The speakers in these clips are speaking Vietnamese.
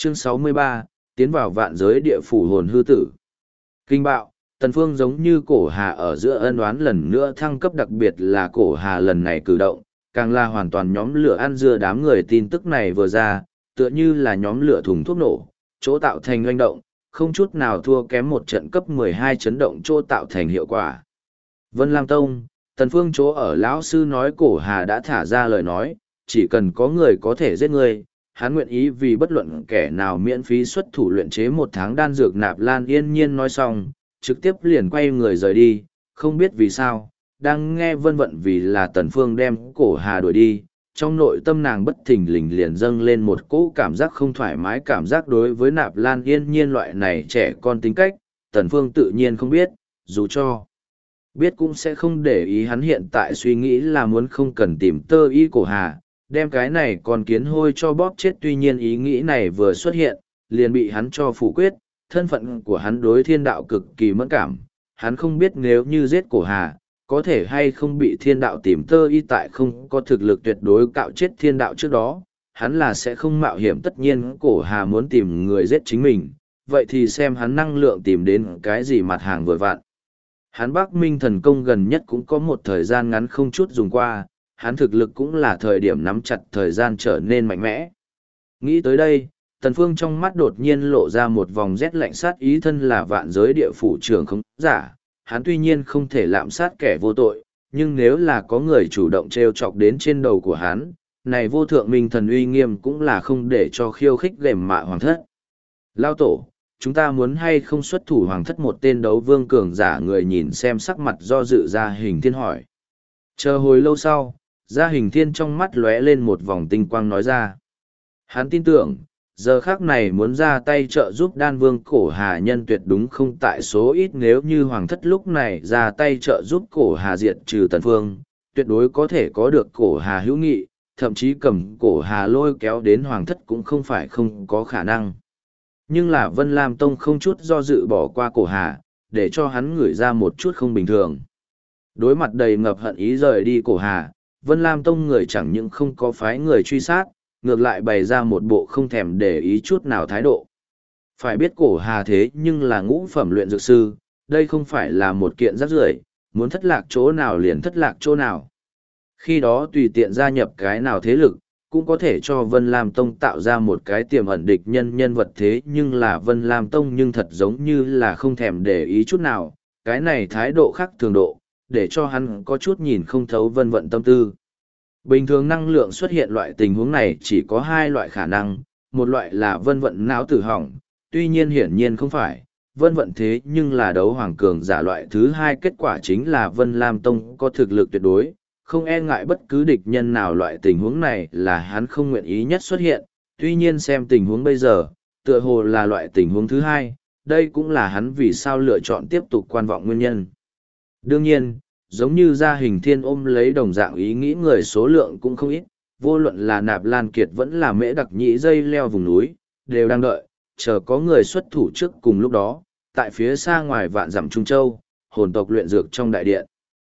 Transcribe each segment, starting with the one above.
Chương 63, tiến vào vạn giới địa phủ hồn hư tử. Kinh bạo, Tần Phương giống như cổ hà ở giữa ân oán lần nữa thăng cấp, đặc biệt là cổ hà lần này cử động, càng là hoàn toàn nhóm lửa ăn dưa đám người. Tin tức này vừa ra, tựa như là nhóm lửa thùng thuốc nổ, chỗ tạo thành oanh động, không chút nào thua kém một trận cấp 12 chấn động chỗ tạo thành hiệu quả. Vân Lam Tông, Tần Phương chỗ ở lão sư nói cổ hà đã thả ra lời nói, chỉ cần có người có thể giết ngươi, hắn nguyện ý vì bất luận kẻ nào miễn phí xuất thủ luyện chế 1 tháng đan dược. Nạp Lan yên nhiên nói xong, trực tiếp liền quay người rời đi, không biết vì sao, đang nghe vân vận vì là Tần Phương đem cổ hà đuổi đi, trong nội tâm nàng bất thình lình liền dâng lên một cỗ cảm giác không thoải mái. Cảm giác đối với Nạp Lan yên nhiên loại này trẻ con tính cách, Tần Phương tự nhiên không biết, dù cho biết cũng sẽ không để ý. Hắn hiện tại suy nghĩ là muốn không cần tìm tơ y cổ hà, đem cái này còn kiến hôi cho bóp chết. Tuy nhiên ý nghĩ này vừa xuất hiện, liền bị hắn cho phủ quyết. Thân phận của hắn đối thiên đạo cực kỳ mẫn cảm, hắn không biết nếu như giết cổ hà, có thể hay không bị thiên đạo tìm tơ y. Tại không có thực lực tuyệt đối cạo chết thiên đạo trước đó, hắn là sẽ không mạo hiểm. Tất nhiên cổ hà muốn tìm người giết chính mình, vậy thì xem hắn năng lượng tìm đến cái gì mặt hàng vừa vặn. Hắn Bắc Minh thần công gần nhất cũng có một thời gian ngắn không chút dùng qua, hắn thực lực cũng là thời điểm nắm chặt thời gian trở nên mạnh mẽ. Nghĩ tới đây, Tần Phương trong mắt đột nhiên lộ ra một vòng rét lạnh sát ý. Thân là vạn giới địa phủ trưởng không giả, hắn tuy nhiên không thể lạm sát kẻ vô tội, nhưng nếu là có người chủ động treo chọc đến trên đầu của hắn, này vô thượng minh thần uy nghiêm cũng là không để cho khiêu khích gềm mạ hoàng thất. Lao tổ, chúng ta muốn hay không xuất thủ hoàng thất? Một tên đấu vương cường giả người nhìn xem sắc mặt do dự Gia Hình Thiên hỏi. Chờ hồi lâu sau, Gia Hình Thiên trong mắt lóe lên một vòng tinh quang nói ra. Hắn tin tưởng, giờ khác này muốn ra tay trợ giúp đan vương cổ hà nhân tuyệt đúng không tại số ít. Nếu như hoàng thất lúc này ra tay trợ giúp cổ hà diệt trừ Tần Phương, tuyệt đối có thể có được cổ hà hữu nghị, thậm chí cầm cổ hà lôi kéo đến hoàng thất cũng không phải không có khả năng. Nhưng là Vân Lam Tông không chút do dự bỏ qua cổ hà, để cho hắn ngửi ra một chút không bình thường. Đối mặt đầy ngập hận ý rời đi cổ hà, Vân Lam Tông người chẳng những không có phái người truy sát, ngược lại bày ra một bộ không thèm để ý chút nào thái độ. Phải biết cổ hà thế nhưng là ngũ phẩm luyện dược sư, đây không phải là một kiện rác rưởi, muốn thất lạc chỗ nào liền thất lạc chỗ nào. Khi đó tùy tiện gia nhập cái nào thế lực, cũng có thể cho Vân Lam Tông tạo ra một cái tiềm ẩn địch nhân vật. Thế nhưng là Vân Lam Tông nhưng thật giống như là không thèm để ý chút nào, cái này thái độ khác thường độ, để cho hắn có chút nhìn không thấu vân vận tâm tư. Bình thường năng lượng xuất hiện loại tình huống này chỉ có 2 loại khả năng, một loại là vân vận não tử hỏng, tuy nhiên hiển nhiên không phải, vân vận thế nhưng là đấu hoàng cường giả. Loại thứ 2 kết quả chính là Vân Lam Tông có thực lực tuyệt đối, không e ngại bất cứ địch nhân nào. Loại tình huống này là hắn không nguyện ý nhất xuất hiện, tuy nhiên xem tình huống bây giờ, tựa hồ là loại tình huống thứ 2, đây cũng là hắn vì sao lựa chọn tiếp tục quan vọng nguyên nhân. Đương nhiên, giống như Gia Hình Thiên ôm lấy đồng dạng ý nghĩ người số lượng cũng không ít, vô luận là Nạp Lan Kiệt vẫn là Mễ Đặc Nhĩ dây leo vùng núi, đều đang đợi, chờ có người xuất thủ trước. Cùng lúc đó, tại phía xa ngoài vạn dặm Trung Châu, hồn tộc luyện dược trong đại điện.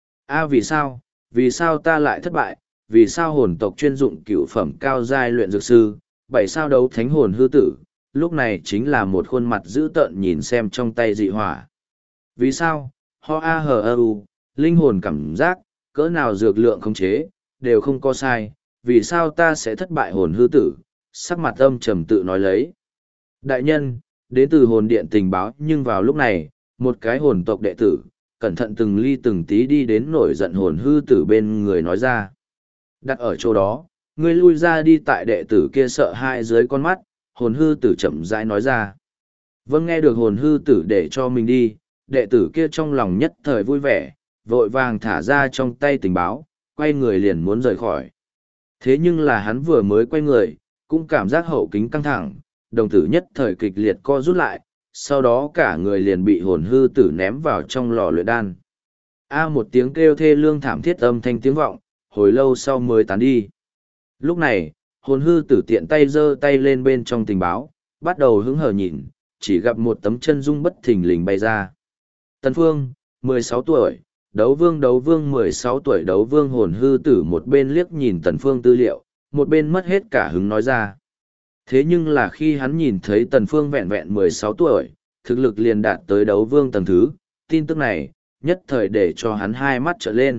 Vì sao? Vì sao ta lại thất bại? Vì sao hồn tộc chuyên dụng cửu phẩm cao giai luyện dược sư, 7 sao đấu thánh hồn hư tử? Lúc này chính là một khuôn mặt dữ tợn nhìn xem trong tay dị hỏa. Vì sao? Linh hồn cảm giác, cỡ nào dược lượng khống chế, đều không có sai, vì sao ta sẽ thất bại? Hồn hư tử, sắc mặt âm trầm tự nói lấy. Đại nhân, đến từ hồn điện tình báo. Nhưng vào lúc này, một cái hồn tộc đệ tử, cẩn thận từng ly từng tí đi đến nổi giận hồn hư tử bên người nói ra. Đặt ở chỗ đó, ngươi lui ra đi. Tại đệ tử kia sợ hãi dưới con mắt, hồn hư tử chậm rãi nói ra. Vâng, nghe được hồn hư tử để cho mình đi, đệ tử kia trong lòng nhất thời vui vẻ, vội vàng thả ra trong tay tình báo, quay người liền muốn rời khỏi. Thế nhưng là hắn vừa mới quay người, cũng cảm giác hậu kính căng thẳng, đồng tử nhất thời kịch liệt co rút lại, sau đó cả người liền bị hồn hư tử ném vào trong lò luyện đan. Một tiếng kêu thê lương thảm thiết âm thanh tiếng vọng, hồi lâu sau mới tán đi. Lúc này, hồn hư tử tiện tay giơ tay lên bên trong tình báo, bắt đầu hứng hờ nhìn, chỉ gặp một tấm chân dung bất thình lình bay ra. Tần Phương, 16 tuổi, đấu vương 16 tuổi đấu vương. Hồn hư tử một bên liếc nhìn Tần Phương tư liệu, một bên mất hết cả hứng nói ra. Thế nhưng là khi hắn nhìn thấy Tần Phương vẹn vẹn 16 tuổi, thực lực liền đạt tới đấu vương tầng thứ, tin tức này, nhất thời để cho hắn hai mắt trợn lên.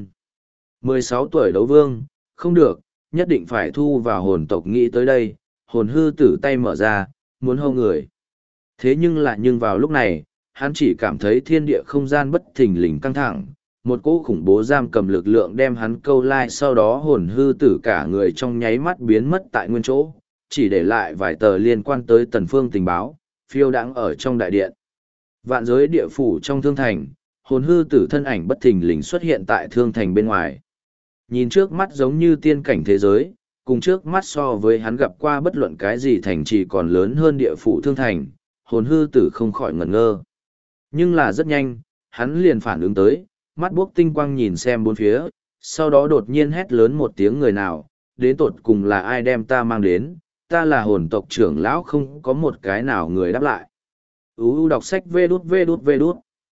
16 tuổi đấu vương, không được, nhất định phải thu vào hồn tộc nghĩ tới đây, hồn hư tử tay mở ra, muốn hâu người. Thế nhưng vào lúc này, hắn chỉ cảm thấy thiên địa không gian bất thình lình căng thẳng, một cỗ khủng bố giam cầm lực lượng đem hắn câu lai, sau đó hồn hư tử cả người trong nháy mắt biến mất tại nguyên chỗ, chỉ để lại vài tờ liên quan tới Tần Phương tình báo, phiêu đãng ở trong đại điện. Vạn giới địa phủ trong thương thành, hồn hư tử thân ảnh bất thình lình xuất hiện tại thương thành bên ngoài. Nhìn trước mắt giống như tiên cảnh thế giới, cùng trước mắt so với hắn gặp qua bất luận cái gì thành trì còn lớn hơn địa phủ thương thành, hồn hư tử không khỏi ngẩn ngơ. Nhưng là rất nhanh, hắn liền phản ứng tới, mắt buốc tinh quang nhìn xem bốn phía, sau đó đột nhiên hét lớn một tiếng người nào, đến tột cùng là ai đem ta mang đến, ta là hồn tộc trưởng lão, không có một cái nào người đáp lại. U đọc sách vê đút vê đút vê đút.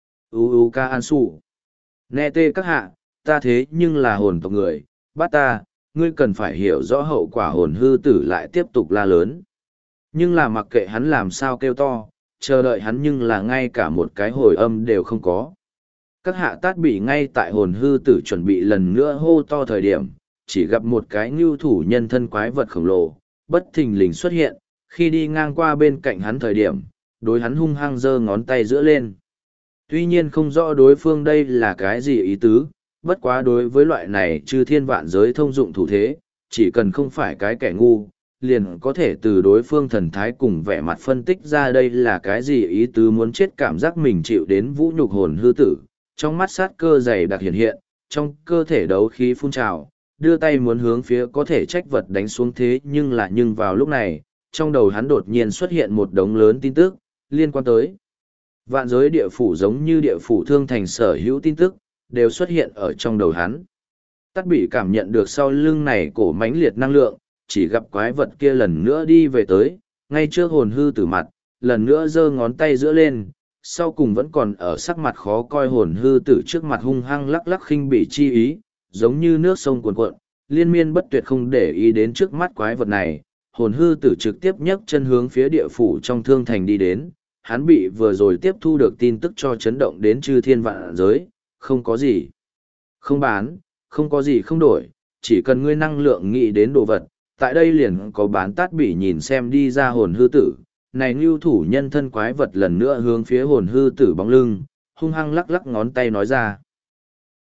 U ca an sụ. Nghe tê các hạ, ta thế nhưng là hồn tộc người, bắt ta, ngươi cần phải hiểu rõ hậu quả. Hồn hư tử lại tiếp tục la lớn. Nhưng là mặc kệ hắn làm sao kêu to, chờ đợi hắn nhưng là ngay cả một cái hồi âm đều không có. Các hạ tát bị ngay tại hồn hư tử chuẩn bị lần nữa hô to thời điểm, chỉ gặp một cái ngưu thủ nhân thân quái vật khổng lồ, bất thình lình xuất hiện, khi đi ngang qua bên cạnh hắn thời điểm, đối hắn hung hăng giơ ngón tay giữa lên. Tuy nhiên không rõ đối phương đây là cái gì ý tứ, bất quá đối với loại này chư thiên vạn giới thông dụng thủ thế, chỉ cần không phải cái kẻ ngu, liền có thể từ đối phương thần thái cùng vẻ mặt phân tích ra đây là cái gì ý tứ. Muốn chết cảm giác mình chịu đến vũ nhục hồn hư tử, trong mắt sát cơ dày đặc hiện hiện, trong cơ thể đấu khí phun trào, đưa tay muốn hướng phía có thể trách vật đánh xuống. Thế nhưng vào lúc này, trong đầu hắn đột nhiên xuất hiện một đống lớn tin tức, liên quan tới vạn giới địa phủ giống như địa phủ thương thành sở hữu tin tức, đều xuất hiện ở trong đầu hắn. Tắt bị cảm nhận được sau lưng này cổ mãnh liệt năng lượng, chỉ gặp quái vật kia lần nữa đi về tới, ngay trước hồn hư tử mặt, lần nữa giơ ngón tay giữa lên, sau cùng vẫn còn ở sắc mặt khó coi hồn hư tử trước mặt hung hăng lắc lắc khinh bỉ chi ý, giống như nước sông cuồn cuộn, liên miên bất tuyệt không để ý đến trước mắt quái vật này. Hồn hư tử trực tiếp nhấc chân hướng phía địa phủ trong thương thành đi đến, hắn bị vừa rồi tiếp thu được tin tức cho chấn động đến chư thiên vạn giới, không có gì không bán, không có gì không đổi, chỉ cần ngươi năng lượng nghĩ đến đồ vật, tại đây liền có bán. Tát bỉ nhìn xem đi ra hồn hư tử, này ngưu thủ nhân thân quái vật lần nữa hướng phía hồn hư tử bóng lưng, hung hăng lắc lắc ngón tay nói ra.